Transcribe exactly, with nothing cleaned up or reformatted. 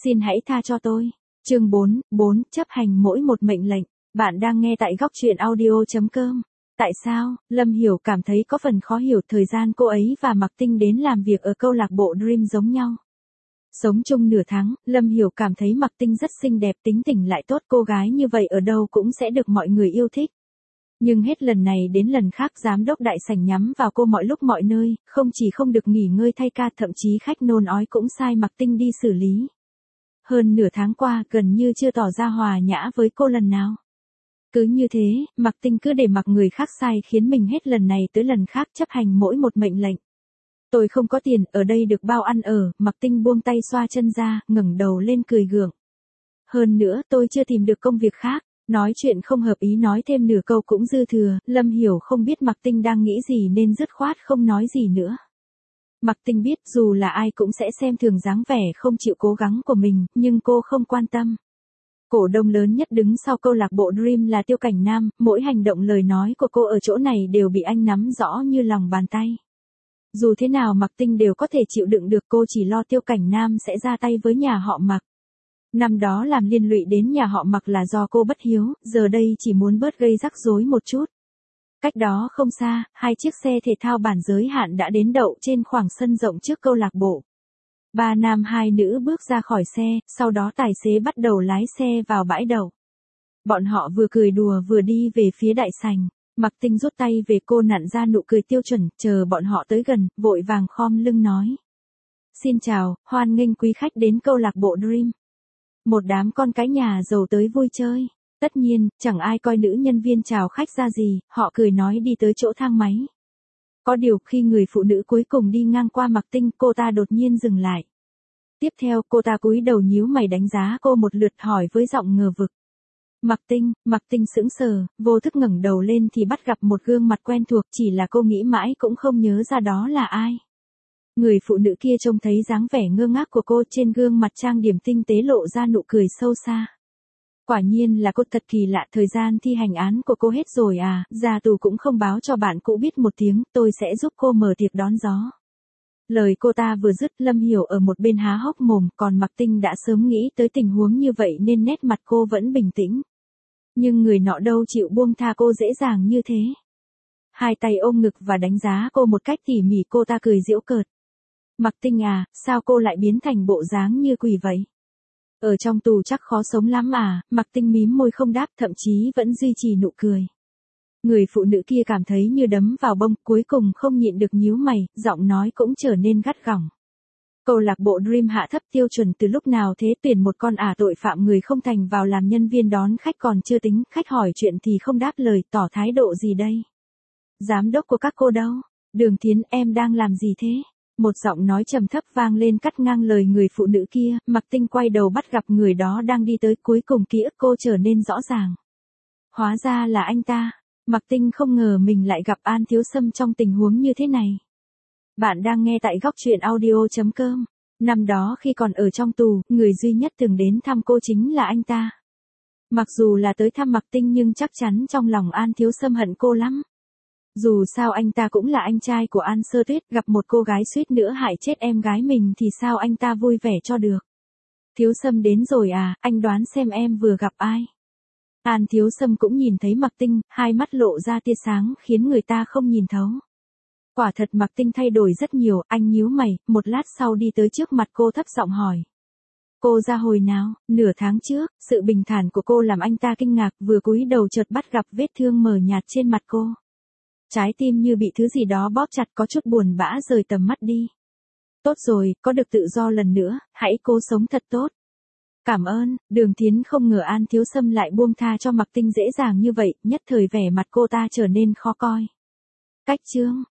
Xin hãy tha cho tôi. Chương bốn, bốn, chấp hành mỗi một mệnh lệnh. Bạn đang nghe tại góc truyện audio chấm com. Tại sao, Lâm Hiểu cảm thấy có phần khó hiểu thời gian cô ấy và Mạc Tinh đến làm việc ở câu lạc bộ Dream giống nhau. Sống chung nửa tháng, Lâm Hiểu cảm thấy Mạc Tinh rất xinh đẹp, tính tình lại tốt, cô gái như vậy ở đâu cũng sẽ được mọi người yêu thích. Nhưng hết lần này đến lần khác giám đốc đại sảnh nhắm vào cô mọi lúc mọi nơi, không chỉ không được nghỉ ngơi thay ca, thậm chí khách nôn ói cũng sai Mạc Tinh đi xử lý. Hơn nửa tháng qua gần như chưa tỏ ra hòa nhã với cô lần nào. Cứ như thế, Mạc Tinh cứ để mặc người khác sai khiến mình hết lần này tới lần khác chấp hành mỗi một mệnh lệnh. Tôi không có tiền, ở đây được bao ăn ở, Mạc Tinh buông tay xoa chân ra, ngẩng đầu lên cười gượng. Hơn nữa tôi chưa tìm được công việc khác, nói chuyện không hợp ý nói thêm nửa câu cũng dư thừa, Lâm Hiểu không biết Mạc Tinh đang nghĩ gì nên dứt khoát không nói gì nữa. Mạc Tinh biết dù là ai cũng sẽ xem thường dáng vẻ không chịu cố gắng của mình, nhưng cô không quan tâm. Cổ đông lớn nhất đứng sau câu lạc bộ Dream là Tiêu Cảnh Nam, mỗi hành động lời nói của cô ở chỗ này đều bị anh nắm rõ như lòng bàn tay. Dù thế nào Mạc Tinh đều có thể chịu đựng được, cô chỉ lo Tiêu Cảnh Nam sẽ ra tay với nhà họ Mạc. Năm đó làm liên lụy đến nhà họ Mạc là do cô bất hiếu, giờ đây chỉ muốn bớt gây rắc rối một chút. Cách đó không xa, hai chiếc xe thể thao bản giới hạn đã đến đậu trên khoảng sân rộng trước câu lạc bộ. Ba nam hai nữ bước ra khỏi xe, sau đó tài xế bắt đầu lái xe vào bãi đậu. Bọn họ vừa cười đùa vừa đi về phía đại sảnh. Mạc Tinh rút tay về, cô nặn ra nụ cười tiêu chuẩn, chờ bọn họ tới gần, vội vàng khom lưng nói. Xin chào, hoan nghênh quý khách đến câu lạc bộ Dream. Một đám con cái nhà giàu tới vui chơi. Tất nhiên, chẳng ai coi nữ nhân viên chào khách ra gì, họ cười nói đi tới chỗ thang máy. Có điều khi người phụ nữ cuối cùng đi ngang qua Mạc Tinh, cô ta đột nhiên dừng lại. Tiếp theo cô ta cúi đầu nhíu mày đánh giá cô một lượt, hỏi với giọng ngờ vực. Mạc Tinh, Mạc Tinh sững sờ, vô thức ngẩng đầu lên thì bắt gặp một gương mặt quen thuộc, chỉ là cô nghĩ mãi cũng không nhớ ra đó là ai. Người phụ nữ kia trông thấy dáng vẻ ngơ ngác của cô, trên gương mặt trang điểm tinh tế lộ ra nụ cười sâu xa. Quả nhiên là cô, thật kỳ lạ, thời gian thi hành án của cô hết rồi à, ra tù cũng không báo cho bạn cũ biết một tiếng, tôi sẽ giúp cô mở tiệc đón gió. Lời cô ta vừa dứt, Lâm Hiểu ở một bên há hốc mồm, còn Mạc Tinh đã sớm nghĩ tới tình huống như vậy nên nét mặt cô vẫn bình tĩnh. Nhưng người nọ đâu chịu buông tha cô dễ dàng như thế. Hai tay ôm ngực và đánh giá cô một cách tỉ mỉ, cô ta cười giễu cợt. Mạc Tinh à, sao cô lại biến thành bộ dáng như quỷ vậy? Ở trong tù chắc khó sống lắm à, Mạc Tinh mím môi không đáp, thậm chí vẫn duy trì nụ cười. Người phụ nữ kia cảm thấy như đấm vào bông, cuối cùng không nhịn được nhíu mày, giọng nói cũng trở nên gắt gỏng. Câu lạc bộ Dream hạ thấp tiêu chuẩn từ lúc nào thế, tuyển một con ả tội phạm người không thành vào làm nhân viên đón khách còn chưa tính, khách hỏi chuyện thì không đáp lời, tỏ thái độ gì đây? Giám đốc của các cô đâu? Đường Thiến, em đang làm gì thế? Một giọng nói trầm thấp vang lên cắt ngang lời người phụ nữ kia, Mạc Tinh quay đầu bắt gặp người đó đang đi tới, cuối cùng ký ức cô trở nên rõ ràng. Hóa ra là anh ta. Mạc Tinh không ngờ mình lại gặp An Thiếu Sâm trong tình huống như thế này. Bạn đang nghe tại góc truyện audio chấm com. Năm đó khi còn ở trong tù, người duy nhất từng đến thăm cô chính là anh ta. Mặc dù là tới thăm Mạc Tinh nhưng chắc chắn trong lòng An Thiếu Sâm hận cô lắm. Dù sao anh ta cũng là anh trai của An Sơ Tuyết, gặp một cô gái suýt nữa hại chết em gái mình thì sao anh ta vui vẻ cho được. Thiếu Sâm đến rồi à, anh đoán xem em vừa gặp ai. An Thiếu Sâm cũng nhìn thấy Mạc Tinh, hai mắt lộ ra tia sáng khiến người ta không nhìn thấu. Quả thật Mạc Tinh thay đổi rất nhiều, anh nhíu mày, một lát sau đi tới trước mặt cô thấp giọng hỏi. Cô ra hồi nào? Nửa tháng trước. Sự bình thản của cô làm anh ta kinh ngạc, vừa cúi đầu chợt bắt gặp vết thương mờ nhạt trên mặt cô. Trái tim như bị thứ gì đó bóp chặt, có chút buồn bã rời tầm mắt đi. Tốt rồi, có được tự do lần nữa, hãy cố sống thật tốt. Cảm ơn. Đường Thiến không ngờ An Thiếu Sâm lại buông tha cho Mạc Tinh dễ dàng như vậy, nhất thời vẻ mặt cô ta trở nên khó coi. Cách chương.